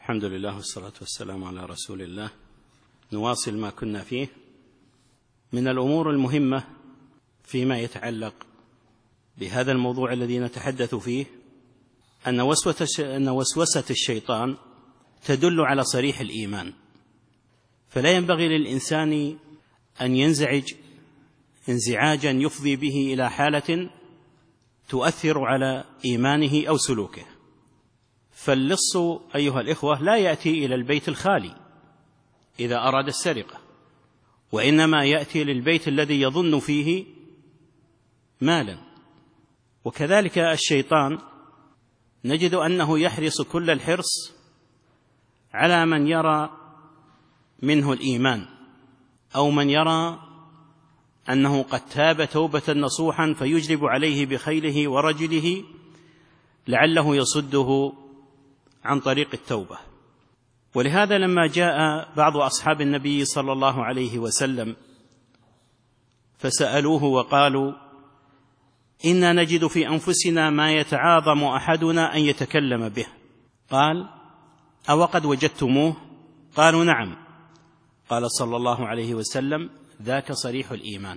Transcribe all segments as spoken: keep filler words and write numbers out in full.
الحمد لله والصلاة والسلام على رسول الله. نواصل ما كنا فيه من الأمور المهمة فيما يتعلق بهذا الموضوع الذي نتحدث فيه، أن وسوسة الشيطان تدل على صريح الإيمان، فلا ينبغي للإنسان أن ينزعج انزعاجا يفضي به إلى حالة تؤثر على إيمانه أو سلوكه. فاللص أيها الإخوة لا يأتي إلى البيت الخالي إذا أراد السرقة، وإنما يأتي للبيت الذي يظن فيه مالا. وكذلك الشيطان نجد أنه يحرص كل الحرص على من يرى منه الإيمان، أو من يرى أنه قد تاب توبة نصوحا فيجلب عليه بخيله ورجله لعله يصده عن طريق التوبة. ولهذا لما جاء بعض أصحاب النبي صلى الله عليه وسلم فسألوه وقالوا: إنا نجد في أنفسنا ما يتعاظم أحدنا أن يتكلم به، قال: أو قد وجدتموه؟ قالوا: نعم. قال صلى الله عليه وسلم: ذاك صريح الإيمان.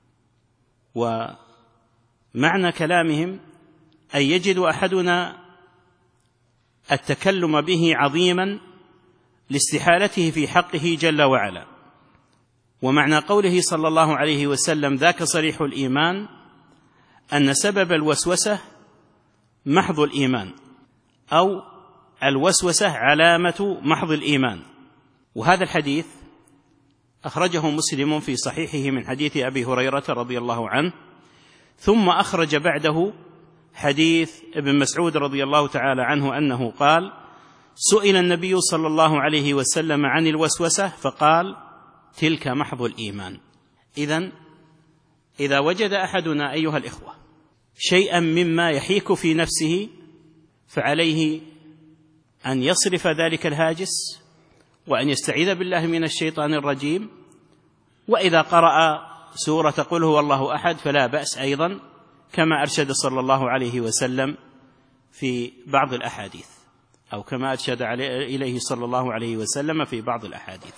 ومعنى كلامهم أن يجد أحدنا التكلم به عظيما لاستحالته في حقه جل وعلا. ومعنى قوله صلى الله عليه وسلم ذاك صريح الإيمان أن سبب الوسوسة محض الإيمان، أو الوسوسة علامة محض الإيمان. وهذا الحديث أخرجه مسلم في صحيحه من حديث أبي هريرة رضي الله عنه، ثم أخرج بعده حديث ابن مسعود رضي الله تعالى عنه أنه قال: سئل النبي صلى الله عليه وسلم عن الوسوسة فقال: تلك محض الإيمان. إذن إذا وجد أحدنا أيها الإخوة شيئا مما يحيك في نفسه فعليه أن يصرف ذلك الهاجس وأن يستعيذ بالله من الشيطان الرجيم. وإذا قرأ سورة قل هو الله أحد فلا بأس أيضا، كما أرشد صلى الله عليه وسلم في بعض الأحاديث، أو كما أرشد إليه صلى الله عليه وسلم في بعض الأحاديث.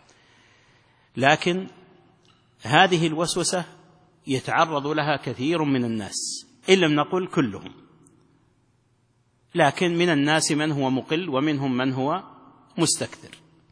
لكن هذه الوسوسة يتعرض لها كثير من الناس، إن لم نقل كلهم، لكن من الناس من هو مقل ومنهم من هو مستكثر.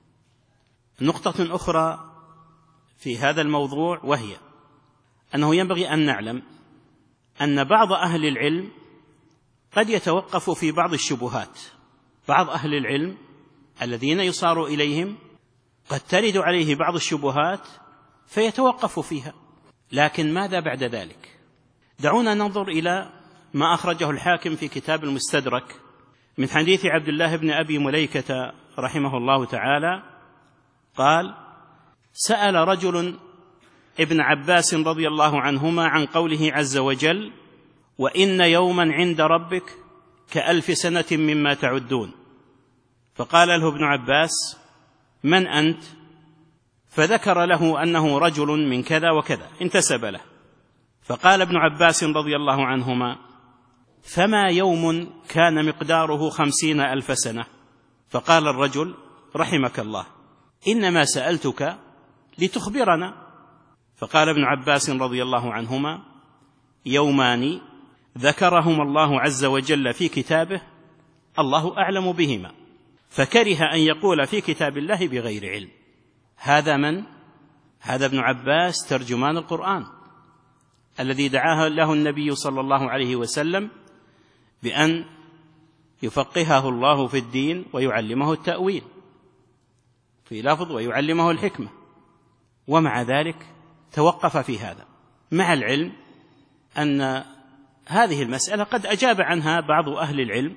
نقطة أخرى في هذا الموضوع وهي أنه ينبغي أن نعلم أن بعض أهل العلم قد يتوقف في بعض الشبهات. بعض أهل العلم الذين يصار إليهم قد ترد عليه بعض الشبهات فيتوقف فيها، لكن ماذا بعد ذلك؟ دعونا ننظر إلى ما أخرجه الحاكم في كتاب المستدرك من حديث عبد الله بن أبي مليكة رحمه الله تعالى قال: سأل رجل ابن عباس رضي الله عنهما عن قوله عز وجل: وإن يوما عند ربك كألف سنة مما تعدون. فقال له ابن عباس: من أنت؟ فذكر له أنه رجل من كذا وكذا انتسب له. فقال ابن عباس رضي الله عنهما: فما يوم كان مقداره خمسين ألف سنة؟ فقال الرجل: رحمك الله، إنما سألتك لتخبرنا. فقال ابن عباس رضي الله عنهما: يومان ذكرهما الله عز وجل في كتابه الله أعلم بهما، فكره أن يقول في كتاب الله بغير علم. هذا من؟ هذا ابن عباس ترجمان القرآن الذي دعاه له النبي صلى الله عليه وسلم بأن يفقهه الله في الدين ويعلمه التأويل في لفظ ويعلمه الحكمة، ومع ذلك توقف في هذا، مع العلم أن هذه المسألة قد أجاب عنها بعض أهل العلم.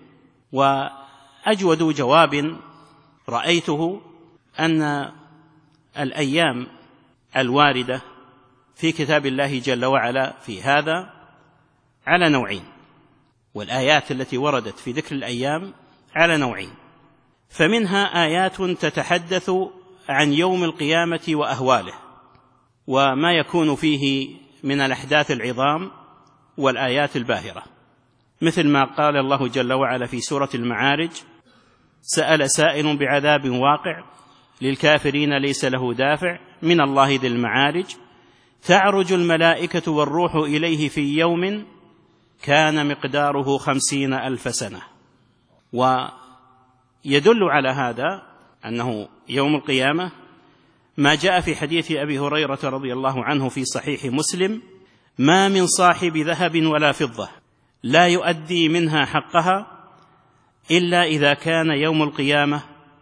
وأجود جواب رأيته أن الأيام الواردة في كتاب الله جل وعلا في هذا على نوعين، والآيات التي وردت في ذكر الأيام على نوعين. فمنها آيات تتحدث عن يوم القيامة وأهواله وما يكون فيه من الأحداث العظام والآيات الباهرة، مثل ما قال الله جل وعلا في سورة المعارج: سأل سائل بعذاب واقع للكافرين ليس له دافع من الله ذي المعارج تعرج الملائكة والروح إليه في يوم كان مقداره خمسين ألف سنة. ويدل على هذا أنه يوم القيامة ما جاء في حديث أبي هريرة رضي الله عنه في صحيح مسلم: ما من صاحب ذهب ولا فضة لا يؤدي منها حقها إلا إذا كان يوم القيامة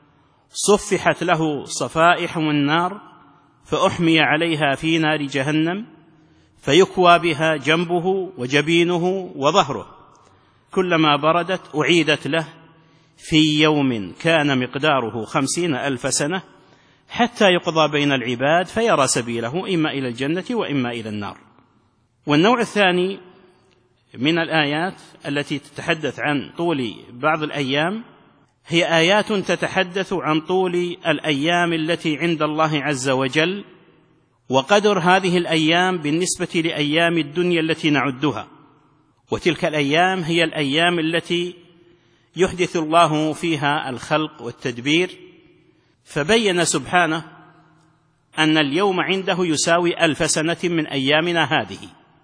صفحت له صفائح من نار فأحمي عليها في نار جهنم فيكوى بها جنبه وجبينه وظهره، كلما بردت أعيدت له في يوم كان مقداره خمسين ألف سنة حتى يقضى بين العباد فيرى سبيله إما إلى الجنة وإما إلى النار. والنوع الثاني من الآيات التي تتحدث عن طول بعض الأيام هي آيات تتحدث عن طول الأيام التي عند الله عز وجل وقدر هذه الأيام بالنسبة لأيام الدنيا التي نعدها، وتلك الأيام هي الأيام التي يحدث الله فيها الخلق والتدبير. فبين سبحانه أن اليوم عنده يساوي ألف سنة من أيامنا هذه،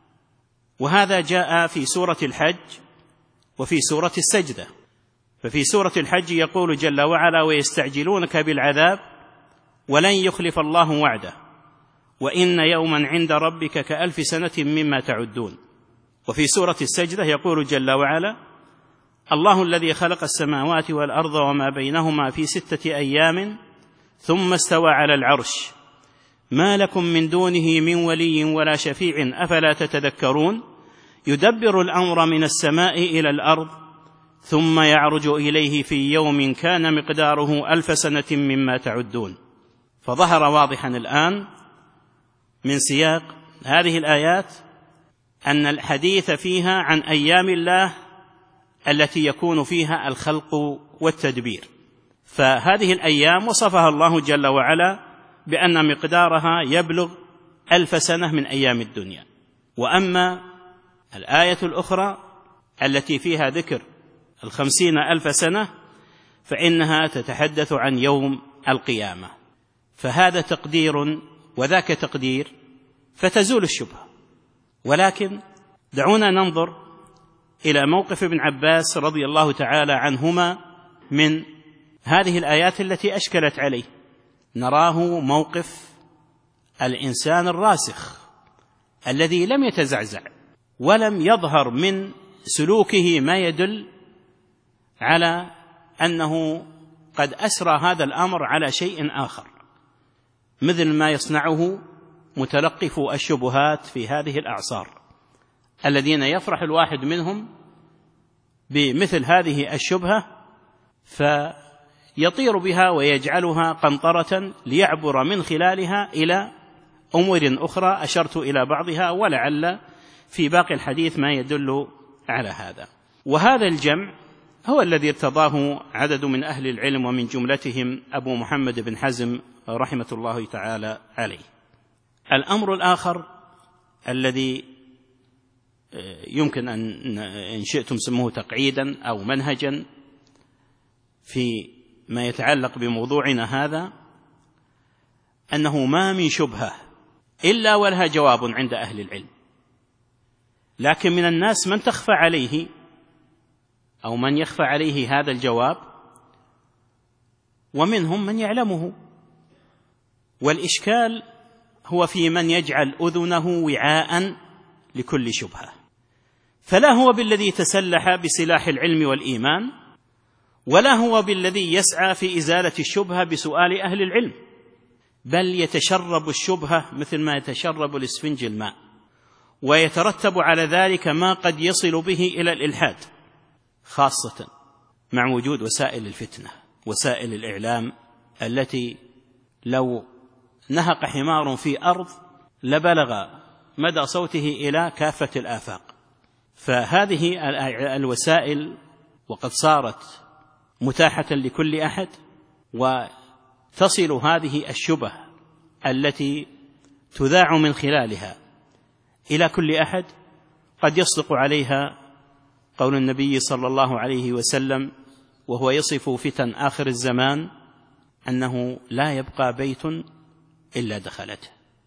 وهذا جاء في سورة الحج وفي سورة السجدة. ففي سورة الحج يقول جل وعلا: ويستعجلونك بالعذاب ولن يخلف الله وعده وإن يوما عند ربك كألف سنة مما تعدون. وفي سورة السجدة يقول جل وعلا: الله الذي خلق السماوات والأرض وما بينهما في ستة أيام ثم استوى على العرش ما لكم من دونه من ولي ولا شفيع أفلا تتذكرون يدبر الأمر من السماء إلى الأرض ثم يعرج إليه في يوم كان مقداره ألف سنة مما تعدون. فظهر واضحا الآن من سياق هذه الآيات أن الحديث فيها عن أيام الله التي يكون فيها الخلق والتدبير. فهذه الأيام وصفها الله جل وعلا بأن مقدارها يبلغ ألف سنة من أيام الدنيا. وأما الآية الأخرى التي فيها ذكر الخمسين ألف سنة فإنها تتحدث عن يوم القيامة، فهذا تقدير وذاك تقدير فتزول الشبهة. ولكن دعونا ننظر إلى موقف ابن عباس رضي الله تعالى عنهما من هذه الآيات التي أشكلت عليه. نراه موقف الإنسان الراسخ الذي لم يتزعزع ولم يظهر من سلوكه ما يدل على أنه قد أسرى هذا الأمر على شيء آخر، مثل ما يصنعه متلقف الشبهات في هذه الأعصار الذين يفرح الواحد منهم بمثل هذه الشبهة فيطير بها ويجعلها قنطرة ليعبر من خلالها إلى أمور أخرى أشرت إلى بعضها ولعل في باقي الحديث ما يدل على هذا. وهذا الجمع هو الذي ارتضاه عدد من أهل العلم ومن جملتهم أبو محمد بن حزم رحمة الله تعالى عليه. الأمر الآخر الذي يمكن أن إن شئتم سموه تقعيدا أو منهجا في ما يتعلق بموضوعنا هذا أنه ما من شبهة إلا ولها جواب عند أهل العلم، لكن من الناس من تخفى عليه أو من يخفى عليه هذا الجواب، ومنهم من يعلمه. والإشكال هو في من يجعل أذنه وعاء لكل شبهة، فلا هو بالذي تسلح بسلاح العلم والإيمان، ولا هو بالذي يسعى في إزالة الشبهة بسؤال أهل العلم، بل يتشرب الشبهة مثل ما يتشرب الإسفنج الماء، ويترتب على ذلك ما قد يصل به إلى الإلحاد، خاصة مع وجود وسائل الفتنة وسائل الإعلام التي لو نهق حمار في أرض لبلغ مدى صوته إلى كافة الآفاق. فهذه الوسائل وقد صارت متاحة لكل أحد، وتصل هذه الشبه التي تذاع من خلالها إلى كل أحد قد يصدق عليها قول النبي صلى الله عليه وسلم: وهو يصف فتن آخر الزمان أنه لا يبقى بيت إلا دخلته.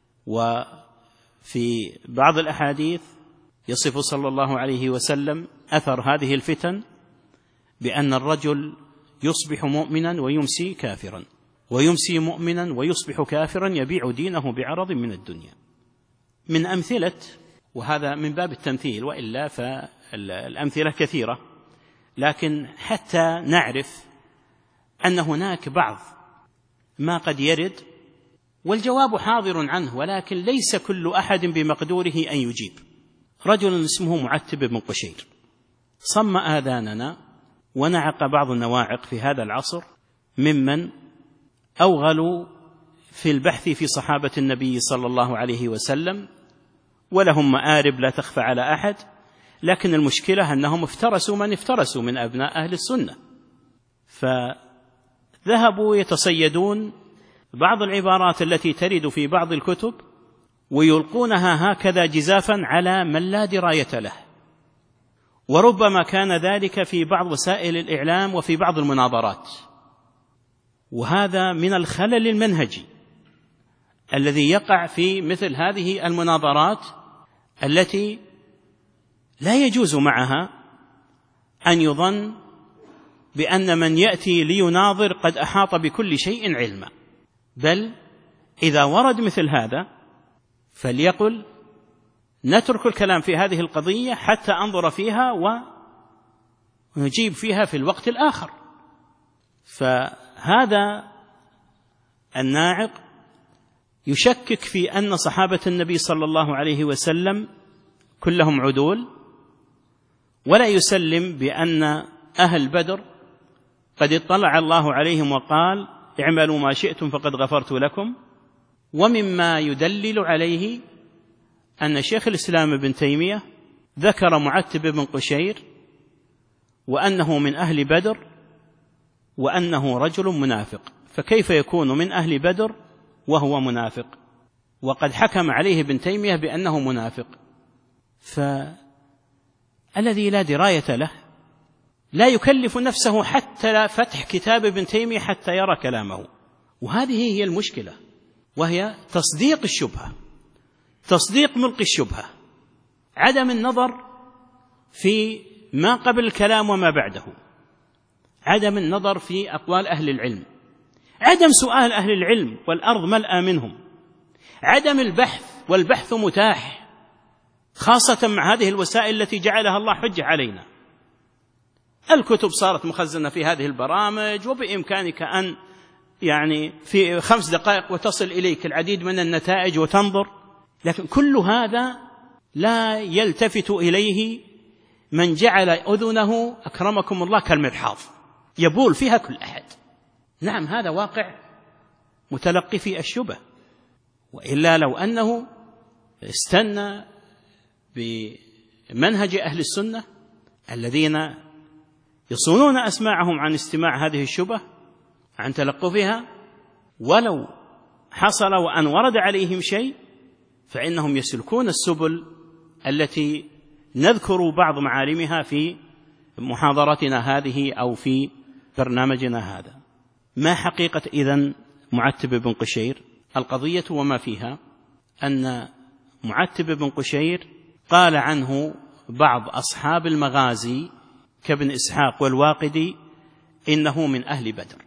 وفي بعض الأحاديث يصف صلى الله عليه وسلم أثر هذه الفتن بأن الرجل يصبح مؤمنا ويمسي كافرا، ويمسي مؤمنا ويصبح كافرا، يبيع دينه بعرض من الدنيا. من أمثلة، وهذا من باب التمثيل وإلا فالأمثلة كثيرة، لكن حتى نعرف أن هناك بعض ما قد يرد والجواب حاضر عنه، ولكن ليس كل أحد بمقدوره أن يجيب. رجل اسمه معتب بن قشير صم آذاننا ونعق بعض النواعق في هذا العصر ممن أوغلوا في البحث في صحابة النبي صلى الله عليه وسلم، ولهم مآرب لا تخفى على أحد، لكن المشكلة أنهم افترسوا من افترسوا من أبناء أهل السنة، فذهبوا يتصيدون بعض العبارات التي ترد في بعض الكتب ويلقونها هكذا جزافا على من لا دراية له، وربما كان ذلك في بعض وسائل الإعلام وفي بعض المناظرات. وهذا من الخلل المنهجي الذي يقع في مثل هذه المناظرات التي لا يجوز معها أن يظن بأن من يأتي ليناظر قد أحاط بكل شيء علما، بل إذا ورد مثل هذا فليقل نترك الكلام في هذه القضية حتى أنظر فيها ونجيب فيها في الوقت الآخر. فهذا الناعق يشكك في أن صحابة النبي صلى الله عليه وسلم كلهم عدول، ولا يسلم بأن أهل بدر قد اطلع الله عليهم وقال اعملوا ما شئتم فقد غفرت لكم. ومما يدلل عليه أن شيخ الإسلام ابن تيمية ذكر معتب بن قشير وأنه من أهل بدر وأنه رجل منافق، فكيف يكون من أهل بدر وهو منافق؟ وقد حكم عليه ابن تيمية بأنه منافق. فالذي لا دراية له لا يكلف نفسه حتى فتح كتاب ابن تيمية حتى يرى كلامه. وهذه هي المشكلة، وهي تصديق الشبهة، تصديق ملقي الشبهة، عدم النظر في ما قبل الكلام وما بعده، عدم النظر في أقوال أهل العلم، عدم سؤال أهل العلم والأرض ملأى منهم، عدم البحث والبحث متاح، خاصة مع هذه الوسائل التي جعلها الله حجة علينا. الكتب صارت مخزنة في هذه البرامج، وبإمكانك أن يعني في خمس دقائق وتصل إليك العديد من النتائج وتنظر، لكن كل هذا لا يلتفت إليه من جعل أذنه أكرمكم الله كالمرحاض يبول فيها كل أحد. نعم، هذا واقع متلقي الشبه، وإلا لو أنه استنى بمنهج أهل السنة الذين يصونون أسماعهم عن استماع هذه الشبه، عن تلقفها، ولو حصل وأن ورد عليهم شيء فإنهم يسلكون السبل التي نذكر بعض معالمها في محاضرتنا هذه أو في برنامجنا هذا. ما حقيقة إذن معتب بن قشير؟ القضية وما فيها أن معتب بن قشير قال عنه بعض أصحاب المغازي كابن إسحاق والواقدي إنه من أهل بدر،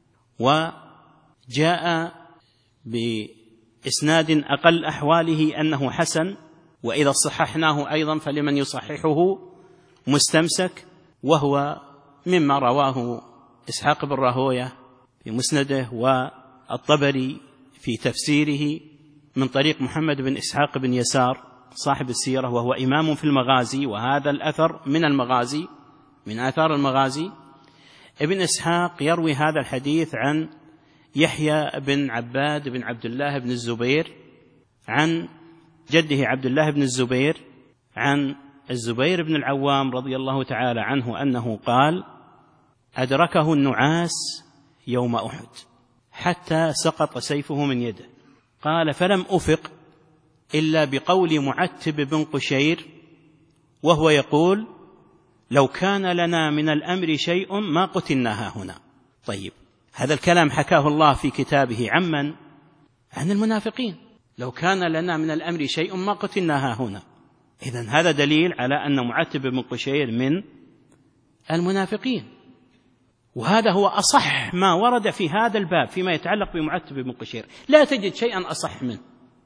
وجاء بإسناد أقل أحواله أنه حسن، وإذا صححناه أيضا فلمن يصححه مستمسك، وهو مما رواه إسحاق بن راهويه في مسنده والطبري في تفسيره من طريق محمد بن إسحاق بن يسار صاحب السيرة، وهو إمام في المغازي، وهذا الأثر من المغازي من آثار المغازي. ابن إسحاق يروي هذا الحديث عن يحيى بن عباد بن عبد الله بن الزبير عن جده عبد الله بن الزبير عن الزبير بن العوام رضي الله تعالى عنه أنه قال: أدركه النعاس يوم أحد حتى سقط سيفه من يده. قال: فلم أفق إلا بقول معتب بن قشير وهو يقول: لو كان لنا من الأمر شيء ما قتلنا هنا. طيب هذا الكلام حكاه الله في كتابه عمن؟ عن المنافقين. لو كان لنا من الأمر شيء ما قتلنا هنا. إذن هذا دليل على أن معتب بن قشير من المنافقين، وهذا هو أصح ما ورد في هذا الباب فيما يتعلق بمعتب بن قشير، لا تجد شيئا أصح منه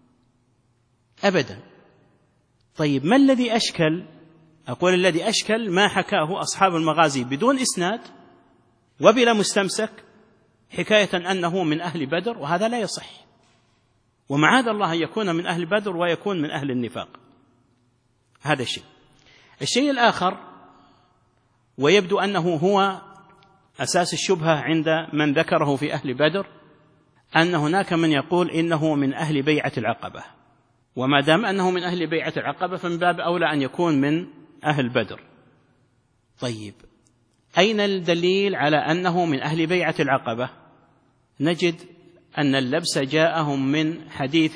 أبدا. طيب ما الذي أشكل؟ أقول الذي أشكل ما حكاه أصحاب المغازي بدون إسناد وبلا مستمسك، حكاية أنه من أهل بدر، وهذا لا يصح، ومعاذ الله أن يكون من أهل بدر ويكون من أهل النفاق. هذا الشيء. الشيء الآخر، ويبدو أنه هو أساس الشبهة عند من ذكره في أهل بدر، أن هناك من يقول إنه من أهل بيعة العقبة، وما دام أنه من أهل بيعة العقبة فمن باب أولى أن يكون من أهل بدر. طيب أين الدليل على أنه من أهل بيعة العقبة؟ نجد أن اللبس جاءهم من حديث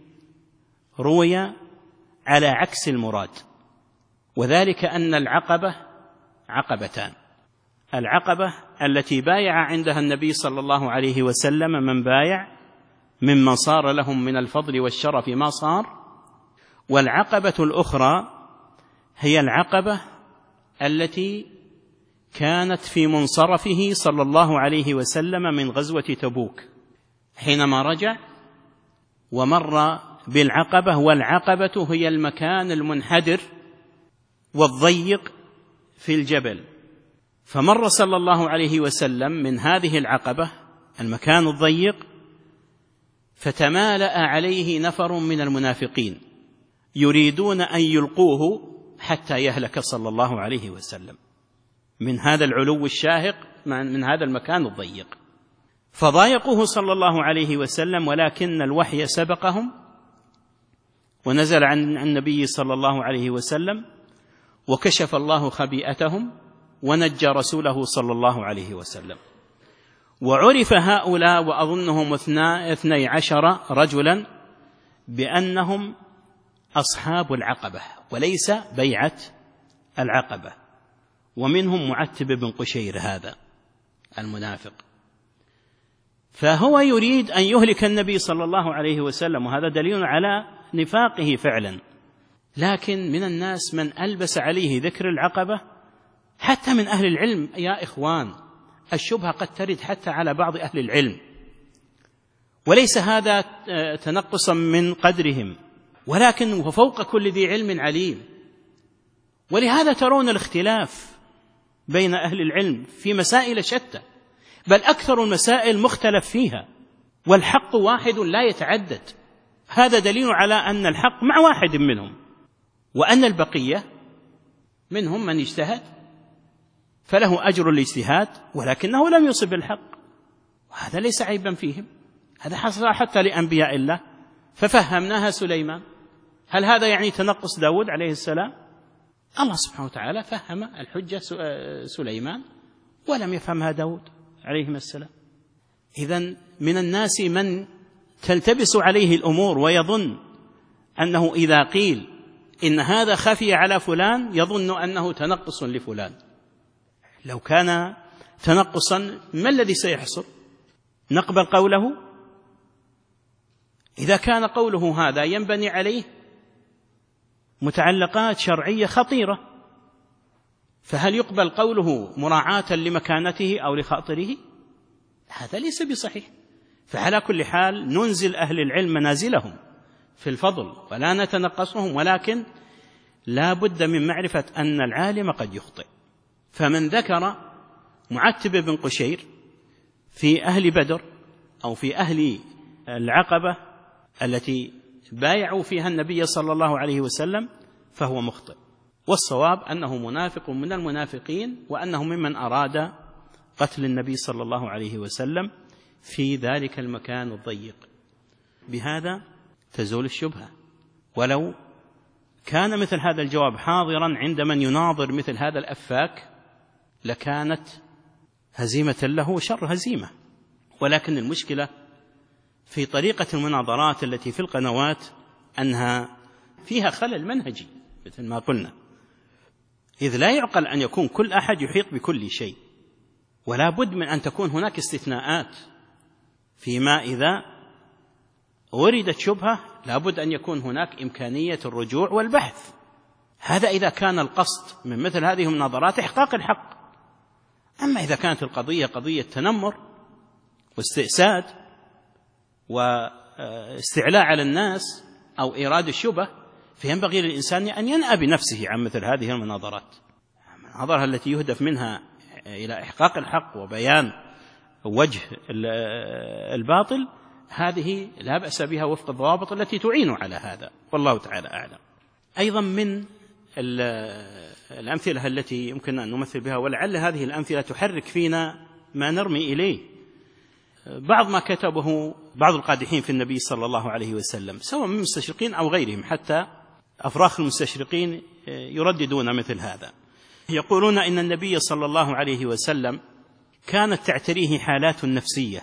روي على عكس المراد، وذلك أن العقبة عقبتان: العقبة التي بايع عندها النبي صلى الله عليه وسلم من بايع ممن صار لهم من الفضل والشرف ما صار، والعقبة الأخرى هي العقبة التي كانت في منصرفه صلى الله عليه وسلم من غزوة تبوك، حينما رجع ومر بالعقبة، والعقبة هي المكان المنحدر والضيق في الجبل، فمر صلى الله عليه وسلم من هذه العقبة المكان الضيق، فتمالأ عليه نفر من المنافقين يريدون أن يلقوه حتى يهلك صلى الله عليه وسلم من هذا العلو الشاهق، من هذا المكان الضيق، فضايقوه صلى الله عليه وسلم، ولكن الوحي سبقهم ونزل عن النبي صلى الله عليه وسلم، وكشف الله خبيئتهم ونجى رسوله صلى الله عليه وسلم. وعرف هؤلاء وأظنهم اثني عشر رجلا بأنهم أصحاب العقبة وليس بيعة العقبة، ومنهم معتب بن قشير هذا المنافق، فهو يريد أن يهلك النبي صلى الله عليه وسلم، وهذا دليل على نفاقه فعلا. لكن من الناس من ألبس عليه ذكر العقبة، حتى من أهل العلم يا إخوان، الشبهة قد ترد حتى على بعض أهل العلم، وليس هذا تنقصا من قدرهم، ولكن وفوق كل ذي علم عليم. ولهذا ترون الاختلاف بين أهل العلم في مسائل شتى، بل أكثر المسائل مختلف فيها، والحق واحد لا يتعدد. هذا دليل على أن الحق مع واحد منهم، وأن البقية منهم من اجتهد فله أجر الاجتهاد ولكنه لم يصب الحق، وهذا ليس عيبا فيهم. هذا حصل حتى لأنبياء الله، ففهمناها سليمان. هل هذا يعني تنقص داود عليه السلام؟ الله سبحانه وتعالى فهم الحجة سليمان ولم يفهمها داود عليه السلام. إذن من الناس من تلتبس عليه الأمور ويظن أنه إذا قيل إن هذا خفي على فلان يظن أنه تنقص لفلان. لو كان تنقصا ما الذي سيحصل؟ نقبل قوله؟ إذا كان قوله هذا ينبني عليه متعلقات شرعية خطيرة، فهل يقبل قوله مراعاة لمكانته أو لخاطره؟ هذا ليس بصحيح. فعلى كل حال ننزل أهل العلم منازلهم في الفضل ولا نتنقصهم، ولكن لا بد من معرفة أن العالم قد يخطئ. فمن ذكر معتب بن قشير في أهل بدر أو في أهل العقبة التي بايعوا فيها النبي صلى الله عليه وسلم فهو مخطئ، والصواب أنه منافق من المنافقين، وأنه ممن أراد قتل النبي صلى الله عليه وسلم في ذلك المكان الضيق. بهذا تزول الشبهة. ولو كان مثل هذا الجواب حاضرا عند من يناظر مثل هذا الأفاك لكانت هزيمة له شر هزيمة، ولكن المشكلة في طريقة المناظرات التي في القنوات أنها فيها خلل منهجي مثل ما قلنا. إذ لا يعقل أن يكون كل أحد يحيط بكل شيء، ولا بد من أن تكون هناك استثناءات فيما إذا وردت شبهة لا بد أن يكون هناك إمكانية الرجوع والبحث. هذا إذا كان القصد من مثل هذه المناظرات إحقاق الحق. أما إذا كانت القضية قضية تنمر واستئساد واستعلاء على الناس أو إيراد الشبه، فينبغي للإنسان أن ينأى بنفسه عن مثل هذه المناظرات. المناظرة التي يهدف منها إلى إحقاق الحق وبيان وجه الباطل هذه لا بأس بها وفق الضوابط التي تعين على هذا، والله تعالى أعلم. أيضا من الأمثلة التي يمكن أن نمثل بها، ولعل هذه الأمثلة تحرك فينا ما نرمي إليه، بعض ما كتبه بعض القادحين في النبي صلى الله عليه وسلم سواء من المستشرقين أو غيرهم، حتى أفراخ المستشرقين يرددون مثل هذا. يقولون إن النبي صلى الله عليه وسلم كانت تعتريه حالات نفسية،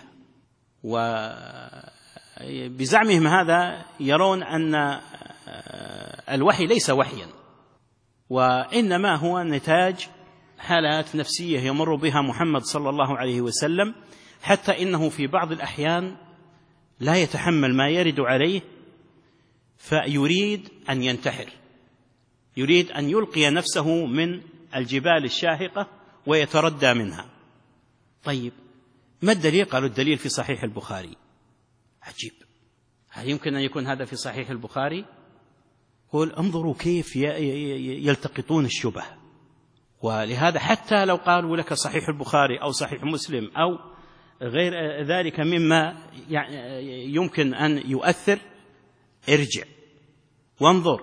وبزعمهم هذا يرون أن الوحي ليس وحيا، وإنما هو نتاج حالات نفسية يمر بها محمد صلى الله عليه وسلم، حتى إنه في بعض الأحيان لا يتحمل ما يرد عليه فيريد أن ينتحر، يريد أن يلقي نفسه من الجبال الشاهقة ويتردى منها. طيب ما الدليل؟ قالوا الدليل في صحيح البخاري. عجيب، هل يمكن أن يكون هذا في صحيح البخاري؟ قل انظروا كيف يلتقطون الشبه. ولهذا حتى لو قالوا لك صحيح البخاري أو صحيح مسلم أو غير ذلك مما يمكن أن يؤثر، ارجع وانظر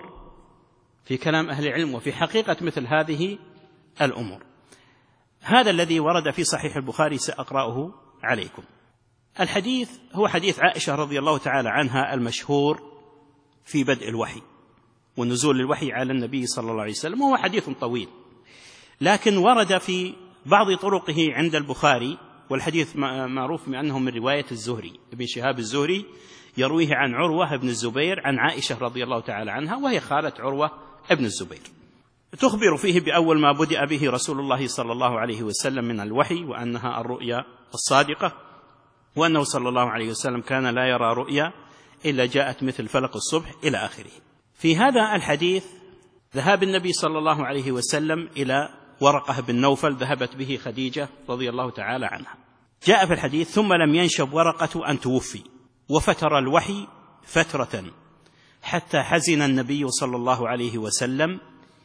في كلام أهل العلم وفي حقيقة مثل هذه الأمور. هذا الذي ورد في صحيح البخاري سأقرأه عليكم. الحديث هو حديث عائشة رضي الله تعالى عنها المشهور في بدء الوحي ونزول الوحي على النبي صلى الله عليه وسلم، وهو حديث طويل، لكن ورد في بعض طرقه عند البخاري، والحديث معروف بأنه من رواية الزهري ابن شهاب الزهري، يرويه عن عروة بن الزبير عن عائشة رضي الله تعالى عنها وهي خالة عروة بن الزبير، تخبر فيه بأول ما بدأ به رسول الله صلى الله عليه وسلم من الوحي، وأنها الرؤيا الصادقة، وأنه صلى الله عليه وسلم كان لا يرى رؤيا إلا جاءت مثل فلق الصبح إلى آخره. في هذا الحديث ذهاب النبي صلى الله عليه وسلم إلى ورقة بن نوفل ذهبت به خديجة رضي الله تعالى عنها. جاء في الحديث ثم لم ينشب ورقة أن توفي وفتر الوحي فترة حتى حزن النبي صلى الله عليه وسلم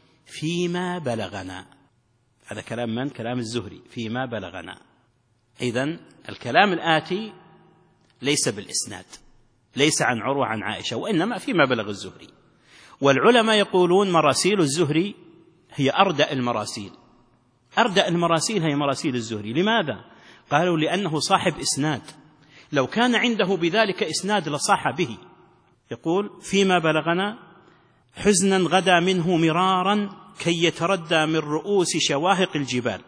فيما بلغنا. هذا كلام من؟ كلام الزهري، فيما بلغنا. إذن الكلام الآتي ليس بالإسناد، ليس عن عروة عن عائشة، وإنما فيما بلغ الزهري. والعلماء يقولون مراسيل الزهري هي أردأ المراسيل، أردأ المراسيل هي مراسيل الزهري. لماذا؟ قالوا لأنه صاحب إسناد، لو كان عنده بذلك إسناد لصاح به. يقول فيما بلغنا حزنا غدا منه مرارا كي يتردى من رؤوس شواهق الجبال،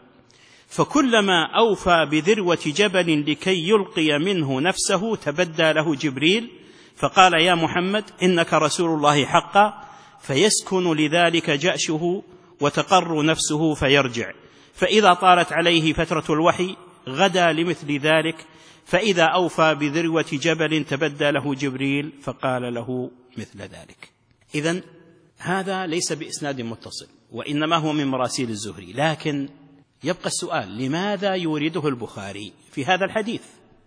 فكلما أوفى بذروة جبل لكي يلقي منه نفسه تبدى له جبريل فقال يا محمد إنك رسول الله حقا، فيسكن لذلك جأشه وتقر نفسه فيرجع، فإذا طالت عليه فترة الوحي غدا لمثل ذلك، فإذا أوفى بذروة جبل تبدى له جبريل فقال له مثل ذلك. إذن هذا ليس بإسناد متصل، وإنما هو من مراسيل الزهري. لكن يبقى السؤال لماذا يورده البخاري في هذا الحديث؟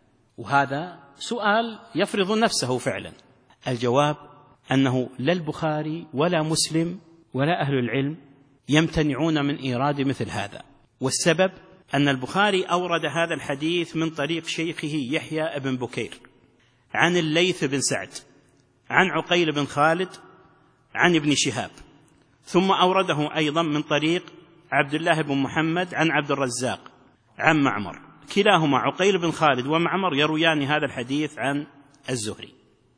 وهذا سؤال يفرض نفسه فعلا. الجواب أنه لا البخاري ولا مسلم ولا أهل العلم يمتنعون من إيراد مثل هذا، والسبب أن البخاري أورد هذا الحديث من طريق شيخه يحيى بن بكير عن الليث بن سعد عن عقيل بن خالد عن ابن شهاب، ثم أورده أيضا من طريق عبد الله بن محمد عن عبد الرزاق عن معمر، كلاهما عقيل بن خالد ومعمر يرويان هذا الحديث عن الزهري.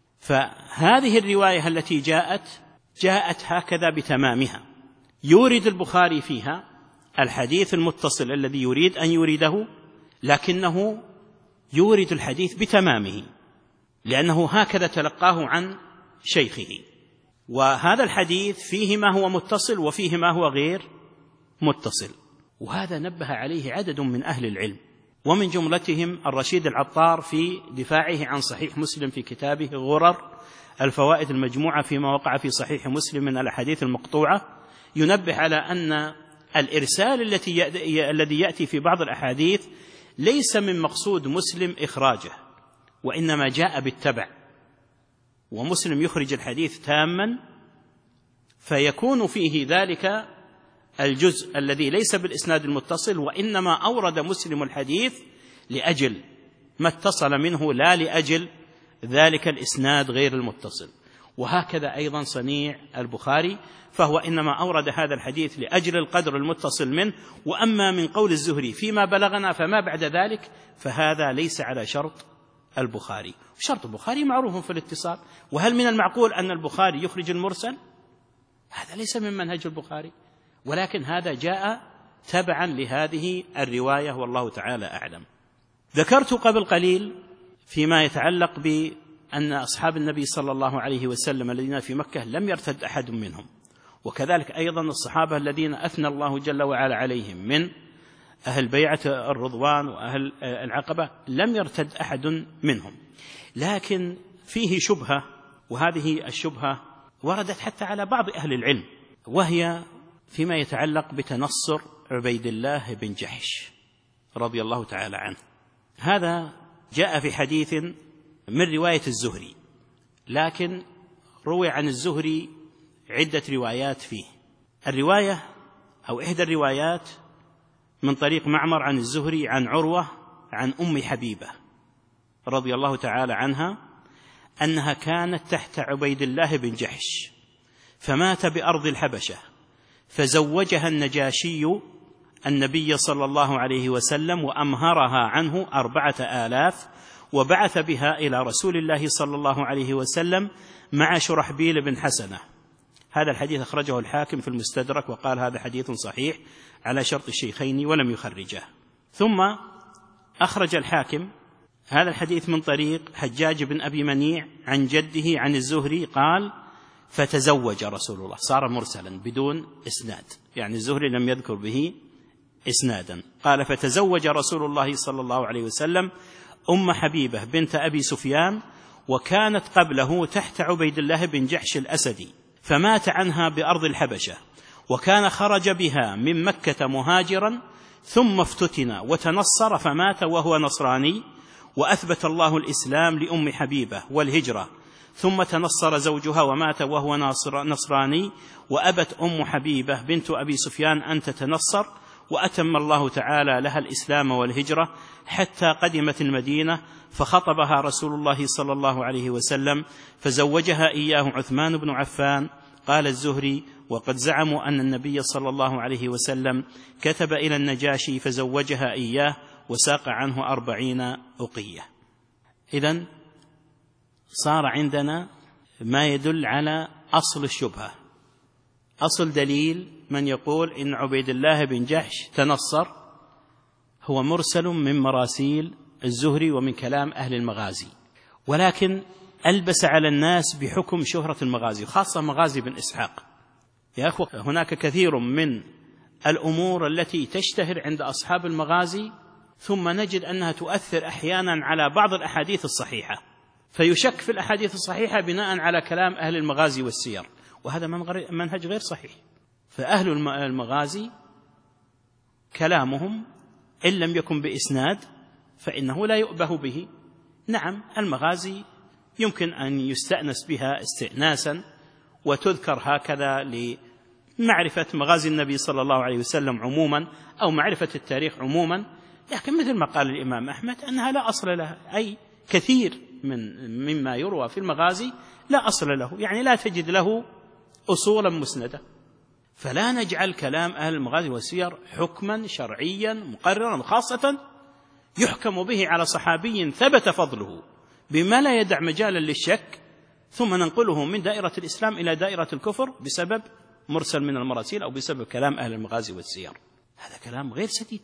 فهذه الرواية التي جاءت جاءت هكذا بتمامها، يورد البخاري فيها الحديث المتصل الذي يريد أن يورده، لكنه يورد الحديث بتمامه لأنه هكذا تلقاه عن شيخه. وهذا الحديث فيه ما هو متصل وفيه ما هو غير متصل. وهذا نبه عليه عدد من أهل العلم، ومن جملتهم الرشيد العطار في دفاعه عن صحيح مسلم في كتابه غرر الفوائد المجموعة فيما وقع في صحيح مسلم من الأحاديث المقطوعة، ينبه على أن الإرسال الذي يأتي في بعض الأحاديث ليس من مقصود مسلم إخراجه، وإنما جاء بالتبع، ومسلم يخرج الحديث تاما فيكون فيه ذلك الجزء الذي ليس بالإسناد المتصل، وإنما أورد مسلم الحديث لأجل ما اتصل منه لا لأجل ذلك الإسناد غير المتصل. وهكذا أيضا صنيع البخاري، فهو إنما أورد هذا الحديث لأجل القدر المتصل منه، وأما من قول الزهري فيما بلغنا فما بعد ذلك فهذا ليس على شرط البخاري. شرط البخاري معروف في الاتصال، وهل من المعقول أن البخاري يخرج المرسل؟ هذا ليس من منهج البخاري، ولكن هذا جاء تبعا لهذه الرواية والله تعالى أعلم. ذكرت قبل قليل فيما يتعلق بأن أصحاب النبي صلى الله عليه وسلم الذين في مكة لم يرتد أحد منهم، وكذلك أيضا الصحابة الذين أثنى الله جل وعلا عليهم من أهل بيعة الرضوان وأهل العقبة لم يرتد أحد منهم. لكن فيه شبهة، وهذه الشبهة وردت حتى على بعض أهل العلم، وهي فيما يتعلق بتنصر عبيد الله بن جحش رضي الله تعالى عنه. هذا جاء في حديث من رواية الزهري، لكن روي عن الزهري عدة روايات فيه. الرواية أو إحدى الروايات من طريق معمر عن الزهري عن عروة عن أم حبيبة رضي الله تعالى عنها أنها كانت تحت عبيد الله بن جحش فمات بأرض الحبشة، فزوجها النجاشي النبي صلى الله عليه وسلم وأمهرها عنه أربعة آلاف، وبعث بها إلى رسول الله صلى الله عليه وسلم مع شرحبيل بن حسنة. هذا الحديث أخرجه الحاكم في المستدرك وقال هذا حديث صحيح على شرط الشيخين ولم يخرجه. ثم أخرج الحاكم هذا الحديث من طريق حجاج بن أبي منيع عن جده عن الزهري قال فتزوج رسول الله، صار مرسلا بدون إسناد، يعني الزهري لم يذكر به إسنادا. قال فتزوج رسول الله صلى الله عليه وسلم أم حبيبة بنت أبي سفيان، وكانت قبله تحت عبيد الله بن جحش الأسدي، فمات عنها بأرض الحبشة، وكان خرج بها من مكة مهاجرا ثم افتتن وتنصر فمات وهو نصراني، وأثبت الله الإسلام لأم حبيبة والهجرة، ثم تنصر زوجها ومات وهو نصراني، وأبت أم حبيبة بنت أبي سفيان أن تتنصر، وأتم الله تعالى لها الإسلام والهجرة حتى قدمت المدينة، فخطبها رسول الله صلى الله عليه وسلم فزوجها إياه عثمان بن عفان. قال الزهري وقد زعموا أن النبي صلى الله عليه وسلم كتب إلى النجاشي فزوجها إياه وساق عنه أربعين أقية. إذن صار عندنا ما يدل على أصل الشبهة، أصل دليل من يقول إن عبيد الله بن جحش تنصر هو مرسل من مراسيل الزهري ومن كلام أهل المغازي، ولكن ألبس على الناس بحكم شهرة المغازي، خاصة مغازي بن إسحاق. يا أخوة، هناك كثير من الأمور التي تشتهر عند أصحاب المغازي ثم نجد أنها تؤثر أحيانا على بعض الأحاديث الصحيحة، فيشك في الأحاديث الصحيحة بناء على كلام أهل المغازي والسير، وهذا منهج غير صحيح. فأهل المغازي كلامهم إن لم يكن بإسناد فإنه لا يؤبه به. نعم، المغازي يمكن أن يستأنس بها استئناسا وتذكر هكذا لمعرفة مغازي النبي صلى الله عليه وسلم عموما أو معرفة التاريخ عموما، لكن مثل ما قال الإمام أحمد أنها لا أصل لها، أي كثير من مما يروى في المغازي لا أصل له، يعني لا تجد له أصولا مسندة. فلا نجعل كلام أهل المغازي والسير حكما شرعيا مقررا، خاصة يحكم به على صحابي ثبت فضله بما لا يدع مجالا للشك، ثم ننقله من دائرة الإسلام إلى دائرة الكفر بسبب مرسل من المراسيل أو بسبب كلام أهل المغازي والسير. هذا كلام غير سديد.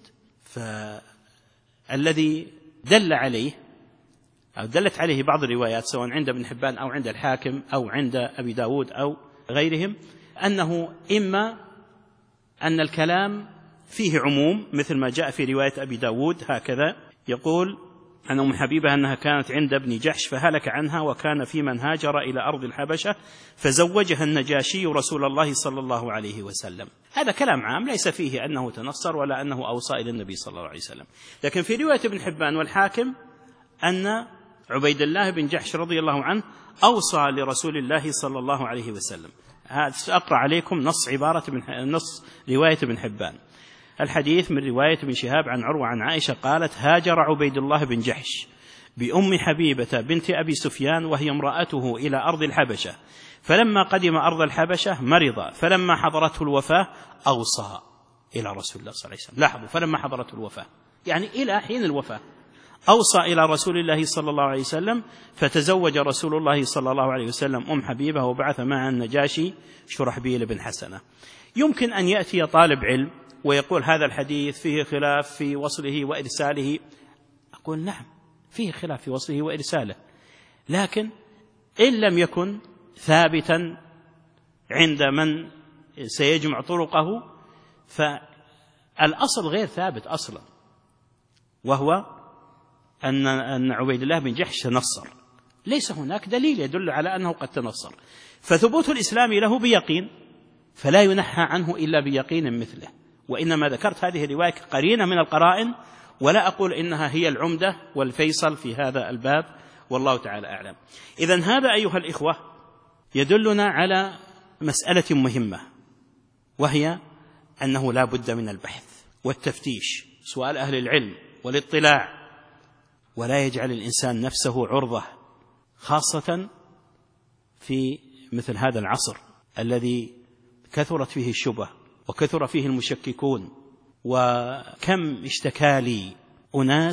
فالذي دل عليه أو دلت عليه بعض الروايات سواء عند ابن حبان أو عند الحاكم أو عند أبي داود أو غيرهم أنه إما أن الكلام فيه عموم، مثل ما جاء في رواية أبي داود هكذا، يقول عن أم حبيبة أنها كانت عند ابن جحش فهلك عنها، وكان في من هاجر إلى أرض الحبشة فزوجها النجاشي رسول الله صلى الله عليه وسلم. هذا كلام عام ليس فيه أنه تنصر ولا أنه أوصى إلى النبي صلى الله عليه وسلم. لكن في رواية ابن حبان والحاكم أن عبيد الله بن جحش رضي الله عنه أوصى لرسول الله صلى الله عليه وسلم. هذا أقرأ عليكم نص عبارة من نص رواية ابن حبان. الحديث من رواية ابن شهاب عن عروة عن عائشة قالت: هاجر عبيد الله بن جحش بأم حبيبة بنت أبي سفيان وهي امرأته إلى أرض الحبشة، فلما قدم أرض الحبشة مرض، فلما حضرته الوفاة أوصى إلى رسول الله صلى الله عليه وسلم. لاحظوا، فلما حضرته الوفاة يعني إلى حين الوفاة أوصى إلى رسول الله صلى الله عليه وسلم، فتزوج رسول الله صلى الله عليه وسلم أم حبيبة وبعث معها النجاشي شرحبيل بن حسنة. يمكن أن يأتي طالب علم ويقول هذا الحديث فيه خلاف في وصله وإرساله. أقول نعم فيه خلاف في وصله وإرساله، لكن إن لم يكن ثابتا عند من سيجمع طرقه فالأصل غير ثابت أصلا، وهو أن أن عبيد الله بن جحش تنصر. ليس هناك دليل يدل على أنه قد تنصر، فثبوت الإسلام له بيقين، فلا ينحى عنه إلا بيقين مثله. وإنما ذكرت هذه الرواية قرينة من القرائن، ولا أقول إنها هي العمدة والفيصل في هذا الباب، والله تعالى أعلم. إذن هذا أيها الإخوة يدلنا على مسألة مهمة، وهي أنه لا بد من البحث والتفتيش، سؤال أهل العلم والاطلاع، ولا يجعل الإنسان نفسه عرضة، خاصة في مثل هذا العصر الذي كثرت فيه الشبه وكثر فيه المشككون. وكم اشتكى لي أناس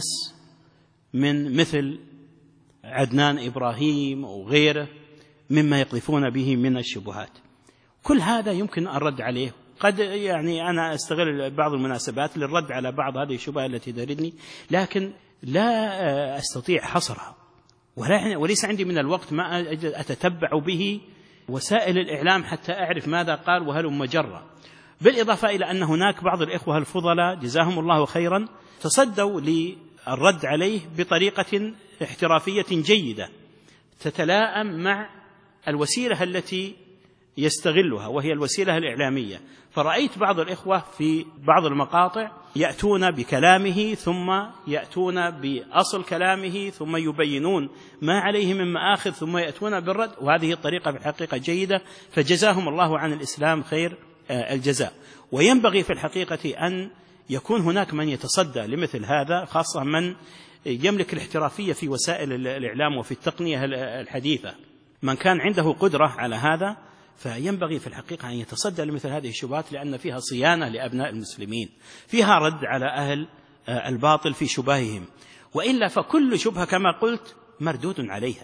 من مثل عدنان إبراهيم وغيره مما يقذفون به من الشبهات. كل هذا يمكن الرد عليه. قد يعني أنا أستغل بعض المناسبات للرد على بعض هذه الشبهات التي تردني، لكن لا أستطيع حصرها، وليس عندي من الوقت ما أتتبع به وسائل الإعلام حتى أعرف ماذا قال وهل مجرى. بالإضافة إلى أن هناك بعض الإخوة الفضلاء جزاهم الله خيرا تصدوا للرد عليه بطريقة احترافية جيدة تتلائم مع الوسيلة التي يستغلها، وهي الوسيلة الإعلامية. فرأيت بعض الإخوة في بعض المقاطع يأتون بكلامه ثم يأتون بأصل كلامه ثم يبينون ما عليه من مآخذ ثم يأتون بالرد، وهذه الطريقة في الحقيقة جيدة، فجزاهم الله عن الإسلام خير الجزاء. وينبغي في الحقيقة أن يكون هناك من يتصدى لمثل هذا، خاصة من يملك الاحترافية في وسائل الإعلام وفي التقنية الحديثة. من كان عنده قدرة على هذا فينبغي في الحقيقة أن يتصدى لمثل هذه الشبهات، لأن فيها صيانة لأبناء المسلمين، فيها رد على أهل الباطل في شبههم، وإلا فكل شبهة كما قلت مردود عليها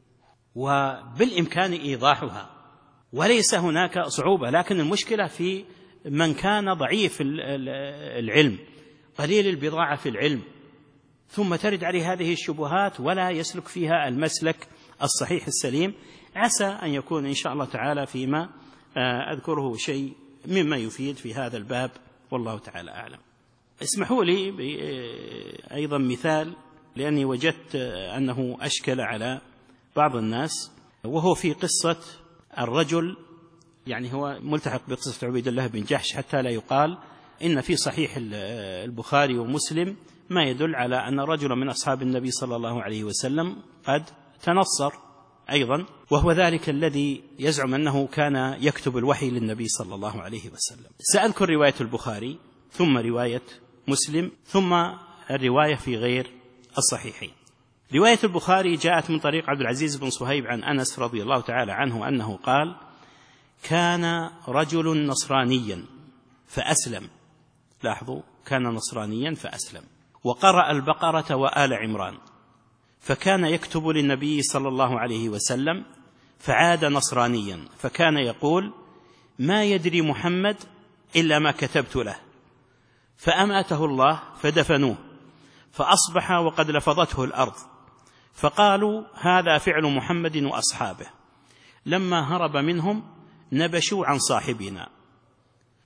وبالإمكان إيضاحها، وليس هناك صعوبة. لكن المشكلة في من كان ضعيف العلم قليل البضاعة في العلم، ثم ترد عليه هذه الشبهات ولا يسلك فيها المسلك الصحيح السليم. عسى أن يكون إن شاء الله تعالى فيما أذكره شيء مما يفيد في هذا الباب، والله تعالى أعلم. اسمحوا لي أيضا مثال، لأني وجدت أنه أشكل على بعض الناس، وهو في قصة الرجل، يعني هو ملتحق بقصة عبيد الله بن جحش، حتى لا يقال إن في صحيح البخاري ومسلم ما يدل على أن رجلا من أصحاب النبي صلى الله عليه وسلم قد تنصر أيضا، وهو ذلك الذي يزعم أنه كان يكتب الوحي للنبي صلى الله عليه وسلم. سأذكر رواية البخاري ثم رواية مسلم ثم الرواية في غير الصحيحين. رواية البخاري جاءت من طريق عبد العزيز بن صهيب عن أنس رضي الله تعالى عنه أنه قال: كان رجل نصرانيا فأسلم. لاحظوا، كان نصرانيا فأسلم، وقرأ البقرة وآل عمران، فكان يكتب للنبي صلى الله عليه وسلم، فعاد نصرانيا، فكان يقول: ما يدري محمد إلا ما كتبت له، فأماته الله فدفنوه، فأصبح وقد لفظته الأرض، فقالوا: هذا فعل محمد وأصحابه. لما هرب منهم نبشوا عن صاحبنا،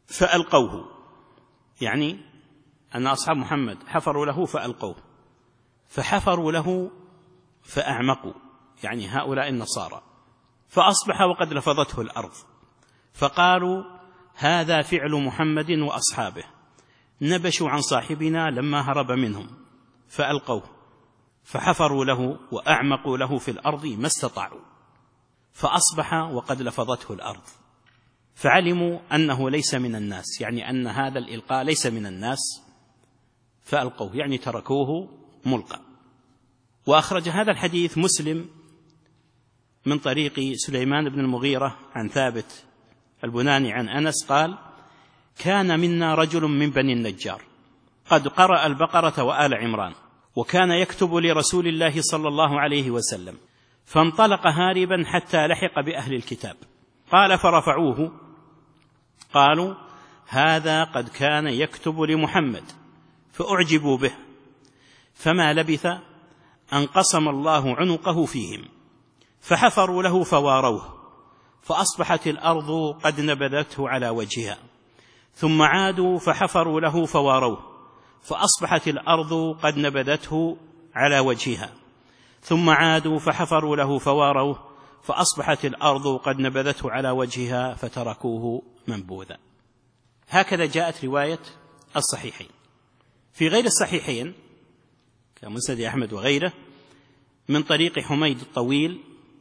فألقوه، يعني أن أصحاب محمد حفروا له فألقوه، فحفروا له فأعمقوا، يعني هؤلاء النصارى، فأصبح وقد لفظته الأرض، فقالوا هذا فعل محمد وأصحابه، نبشوا عن صاحبنا لما هرب منهم فألقوه، فحفروا له وأعمقوا له في الأرض ما استطاعوا، فأصبح وقد لفظته الأرض، فعلموا أنه ليس من الناس، يعني أن هذا الإلقاء ليس من الناس، فألقوه، يعني تركوه ملقى. وأخرج هذا الحديث مسلم من طريق سليمان بن المغيرة عن ثابت البناني عن أنس قال: كان منا رجل من بني النجار قد قرأ البقرة وآل عمران، وكان يكتب لرسول الله صلى الله عليه وسلم، فانطلق هاربا حتى لحق بأهل الكتاب، قال فرفعوه قالوا هذا قد كان يكتب لمحمد، فأعجبوا به، فما لبث أن قسم الله عنقه فيهم، فحفروا له فواروه، فأصبحت الأرض قد نبذته على وجهها، ثم عادوا فحفروا له فواروه، فأصبحت الأرض قد نبذته على وجهها، ثم عادوا فحفروا له فواروه، فأصبحت الأرض قد نبذته على وجهها، فتركوه منبوذا. هكذا جاءت رواية الصحيحين. في غير الصحيحين كمسند أحمد وغيره من طريق حميد الطويل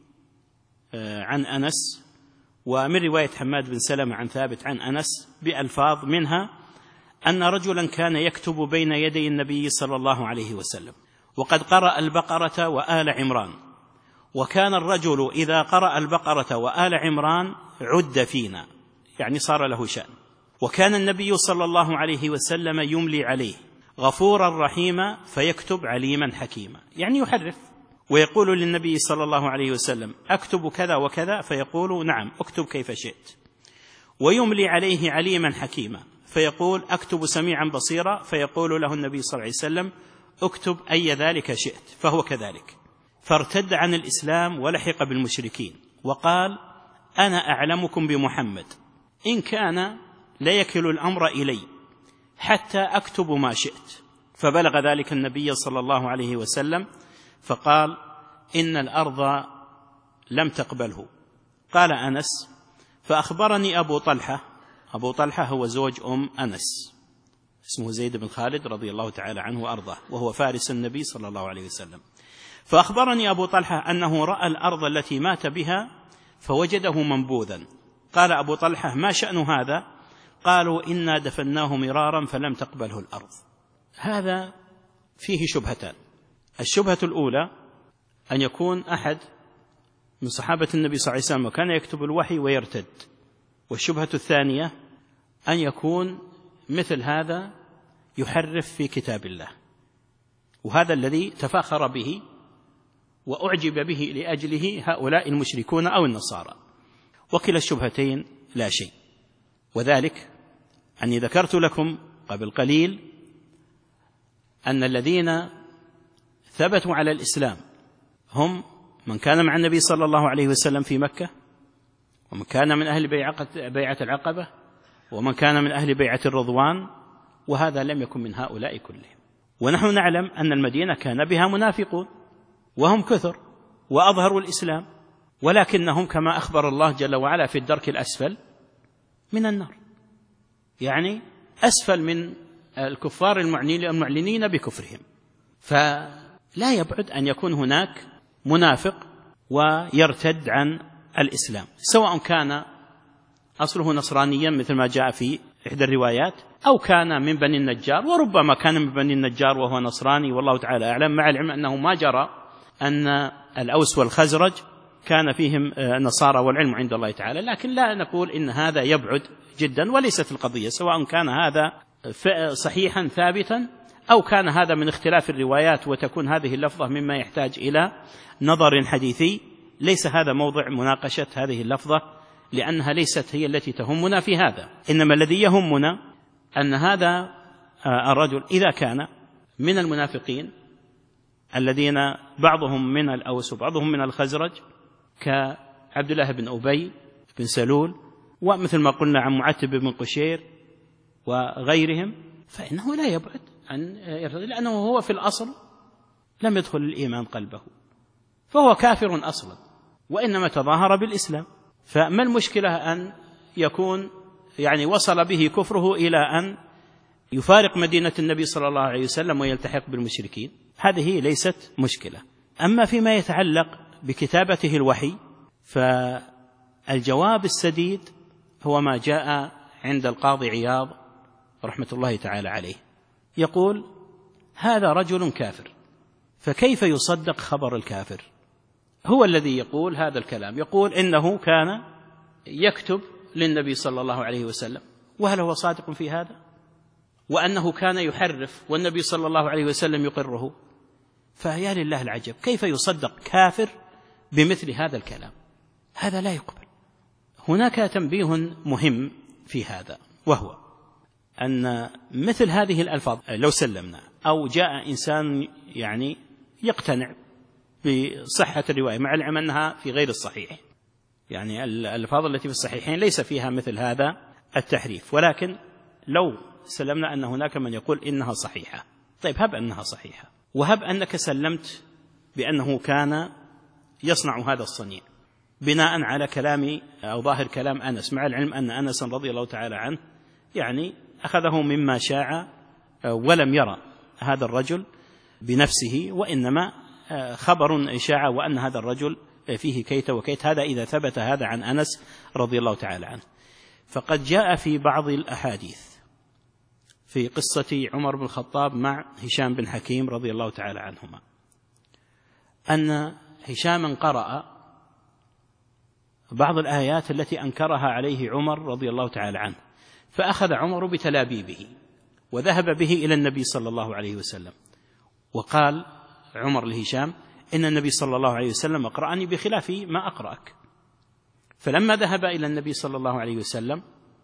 عن أنس، ومن رواية حماد بن سلمة عن ثابت عن أنس بألفاظ منها أن رجلا كان يكتب بين يدي النبي صلى الله عليه وسلم، وقد قرأ البقرة وآل عمران، وكان الرجل إذا قرأ البقرة وآل عمران عد فينا، يعني صار له شأن، وكان النبي صلى الله عليه وسلم يملي عليه غفورا رحيما فيكتب عليما حكيما، يعني يحرف، ويقول للنبي صلى الله عليه وسلم أكتب كذا وكذا، فيقول نعم اكتب كيف شئت، ويملي عليه عليما حكيما، فيقول أكتب سميعا بصيرا، فيقول له النبي صلى الله عليه وسلم اكتب أي ذلك شئت، فهو كذلك، فارتد عن الإسلام ولحق بالمشركين، وقال أنا أعلمكم بمحمد، إن كان ليكل الأمر إلي حتى أكتب ما شئت، فبلغ ذلك النبي صلى الله عليه وسلم، فقال إن الأرض لم تقبله. قال أنس فأخبرني أبو طلحة، أبو طلحة هو زوج أم أنس، اسمه زيد بن خالد رضي الله تعالى عنه وأرضاه، وهو فارس النبي صلى الله عليه وسلم، فأخبرني أبو طلحة أنه رأى الأرض التي مات بها فوجده منبوذا. قال أبو طلحة ما شأن هذا؟ قالوا إنا دفناه مرارا فلم تقبله الأرض. هذا فيه شبهتان. الشبهة الأولى أن يكون أحد من صحابة النبي صلى الله عليه وسلم وكان يكتب الوحي ويرتد، والشبهة الثانية أن يكون مثل هذا يحرف في كتاب الله، وهذا الذي تفاخر به وأعجب به لأجله هؤلاء المشركون أو النصارى، وكلا الشبهتين لا شيء، وذلك أني ذكرت لكم قبل قليل أن الذين ثبتوا على الإسلام هم من كان مع النبي صلى الله عليه وسلم في مكة، ومن كان من أهل بيعة العقبة، ومن كان من أهل بيعة الرضوان، وهذا لم يكن من هؤلاء كلهم. ونحن نعلم أن المدينة كان بها منافقون وهم كثر وأظهروا الإسلام، ولكنهم كما أخبر الله جل وعلا في الدرك الأسفل من النار، يعني أسفل من الكفار المعلنين بكفرهم. فلا يبعد أن يكون هناك منافق ويرتد عن الإسلام، سواء كان أصله نصرانيا مثل ما جاء في إحدى الروايات، أو كان من بني النجار، وربما كان من بني النجار وهو نصراني، والله تعالى أعلم، مع العلم أنه ما جرى أن الأوس والخزرج كان فيهم نصارى، والعلم عند الله تعالى، لكن لا نقول إن هذا يبعد جدا، وليست القضية سواء كان هذا صحيحا ثابتا أو كان هذا من اختلاف الروايات، وتكون هذه اللفظة مما يحتاج إلى نظر حديثي. ليس هذا موضع مناقشة هذه اللفظة، لأنها ليست هي التي تهمنا في هذا، إنما الذي يهمنا أن هذا الرجل إذا كان من المنافقين الذين بعضهم من الأوس وبعضهم من الخزرج كعبد الله بن أبي بن سلول، ومثل ما قلنا عن معتب بن قشير وغيرهم فإنه لا يبعد عن يرتد، لأنه هو في الأصل لم يدخل الإيمان قلبه، فهو كافر أصلا وإنما تظاهر بالإسلام. فما المشكلة أن يكون يعني وصل به كفره إلى أن يفارق مدينة النبي صلى الله عليه وسلم ويلتحق بالمشركين؟ هذه ليست مشكلة. أما فيما يتعلق بكتابته الوحي فالجواب السديد هو ما جاء عند القاضي عياض رحمة الله تعالى عليه، يقول: هذا رجل كافر، فكيف يصدق خبر الكافر؟ هو الذي يقول هذا الكلام، يقول إنه كان يكتب للنبي صلى الله عليه وسلم، وهل هو صادق في هذا؟ وأنه كان يحرف والنبي صلى الله عليه وسلم يقره. فيا لله العجب، كيف يصدق كافر بمثل هذا الكلام؟ هذا لا يقبل. هناك تنبيه مهم في هذا، وهو أن مثل هذه الألفاظ لو سلمنا أو جاء إنسان يعني يقتنع بصحة الرواية مع العلم أنها في غير الصحيح، يعني الألفاظ التي في الصحيحين ليس فيها مثل هذا التحريف، ولكن لو سلمنا أن هناك من يقول إنها صحيحة، طيب هب أنها صحيحة، وهب أنك سلمت بأنه كان يصنع هذا الصنيع بناء على كلام أو ظاهر كلام أنس، مع العلم أن أنس رضي الله تعالى عنه يعني أخذه مما شاع ولم يرى هذا الرجل بنفسه، وإنما خبر شاع وأن هذا الرجل فيه كيت وكيت، هذا إذا ثبت هذا عن أنس رضي الله تعالى عنه. فقد جاء في بعض الأحاديث في قصة عمر بن الخطاب مع هشام بن حكيم رضي الله تعالى عنهما أن هشاما قرأ بعض الآيات التي أنكرها عليه عمر رضي الله تعالى عنه، فأخذ عمر بتلابيبه وذهب به إلى النبي صلى الله عليه وسلم، وقال عمر لهشام: إن النبي صلى الله عليه وسلم أقرأني بخلاف ما أقرأك. فلما ذهب إلى النبي صلى الله عليه وسلم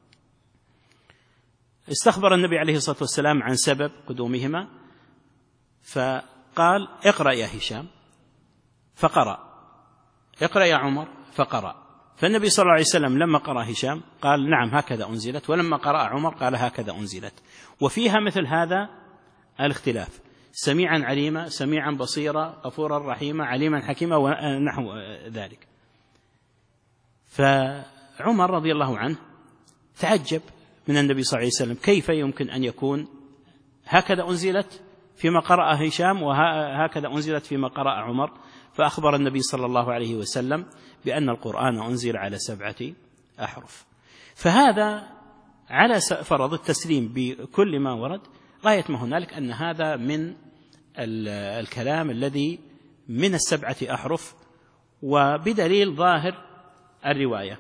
استخبر النبي عليه الصلاة والسلام عن سبب قدومهما، فقال: اقرأ يا هشام، فقرأ. اقرأ يا عمر، فقرأ. فالنبي صلى الله عليه وسلم لما قرأ هشام قال: نعم هكذا أنزلت، ولما قرأ عمر قال: هكذا أنزلت. وفيها مثل هذا الاختلاف: سميعا عليما، سميعا بصيرا، غفورا رحيما، عليما حكيما، ونحو ذلك. فعمر رضي الله عنه تعجب من النبي صلى الله عليه وسلم، كيف يمكن أن يكون هكذا أنزلت فيما قرأ هشام وهكذا أنزلت فيما قرأ عمر؟ فأخبر النبي صلى الله عليه وسلم بأن القرآن أنزل على سبعة أحرف. فهذا على فرض التسليم بكل ما ورد، غاية ما هنالك أن هذا من الكلام الذي من السبعة أحرف، وبدليل ظاهر الرواية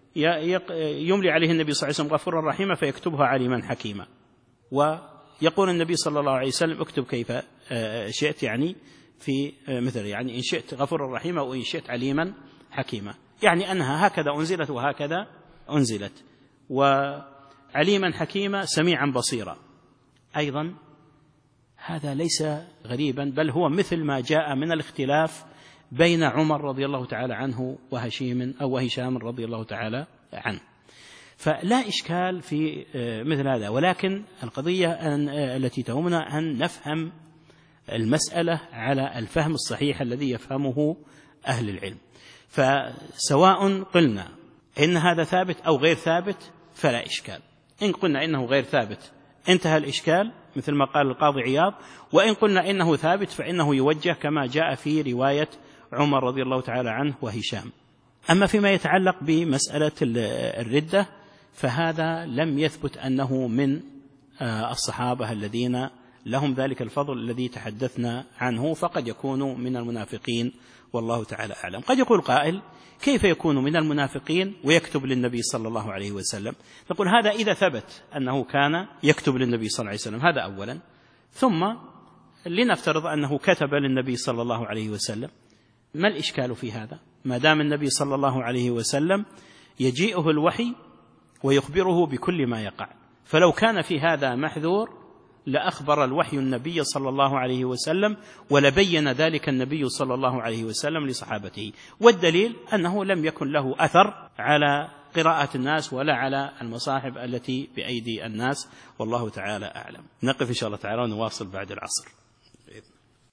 يملي عليه النبي صلى الله عليه وسلم غفورا رحيما فيكتبها عليما حكيما، ويقول النبي صلى الله عليه وسلم: اكتب كيف شئت، يعني في مثل يعني إن شئت غفورا رحيما وإن شئت عليما حكيما، يعني أنها هكذا أنزلت وهكذا أنزلت. وعليما حكيما سميعا بصيرا أيضا، هذا ليس غريبا، بل هو مثل ما جاء من الاختلاف بين عمر رضي الله تعالى عنه وهشيم أو هشام رضي الله تعالى عنه. فلا إشكال في مثل هذا، ولكن القضية أن التي تهمنا أن نفهم المسألة على الفهم الصحيح الذي يفهمه أهل العلم. فسواء قلنا إن هذا ثابت أو غير ثابت فلا إشكال، إن قلنا إنه غير ثابت انتهى الإشكال مثل ما قال القاضي عياض، وإن قلنا إنه ثابت فإنه يوجه كما جاء في رواية عمر رضي الله تعالى عنه وهشام. أما فيما يتعلق بمسألة الردة فهذا لم يثبت أنه من الصحابة الذين لهم ذلك الفضل الذي تحدثنا عنه، فقد يكونوا من المنافقين والله تعالى أعلم. قد يقول قائل: كيف يكون من المنافقين ويكتب للنبي صلى الله عليه وسلم؟ نقول هذا إذا ثبت أنه كان يكتب للنبي صلى الله عليه وسلم، هذا أولا. ثم لنفترض أنه كتب للنبي صلى الله عليه وسلم، ما الإشكال في هذا؟ ما دام النبي صلى الله عليه وسلم يجيئه الوحي ويخبره بكل ما يقع، فلو كان في هذا محذور لأخبر الوحي النبي صلى الله عليه وسلم ولبين ذلك النبي صلى الله عليه وسلم لصحابته. والدليل أنه لم يكن له أثر على قراءة الناس ولا على المصاحف التي بأيدي الناس، والله تعالى أعلم. نقف إن شاء الله تعالى ونواصل بعد العصر.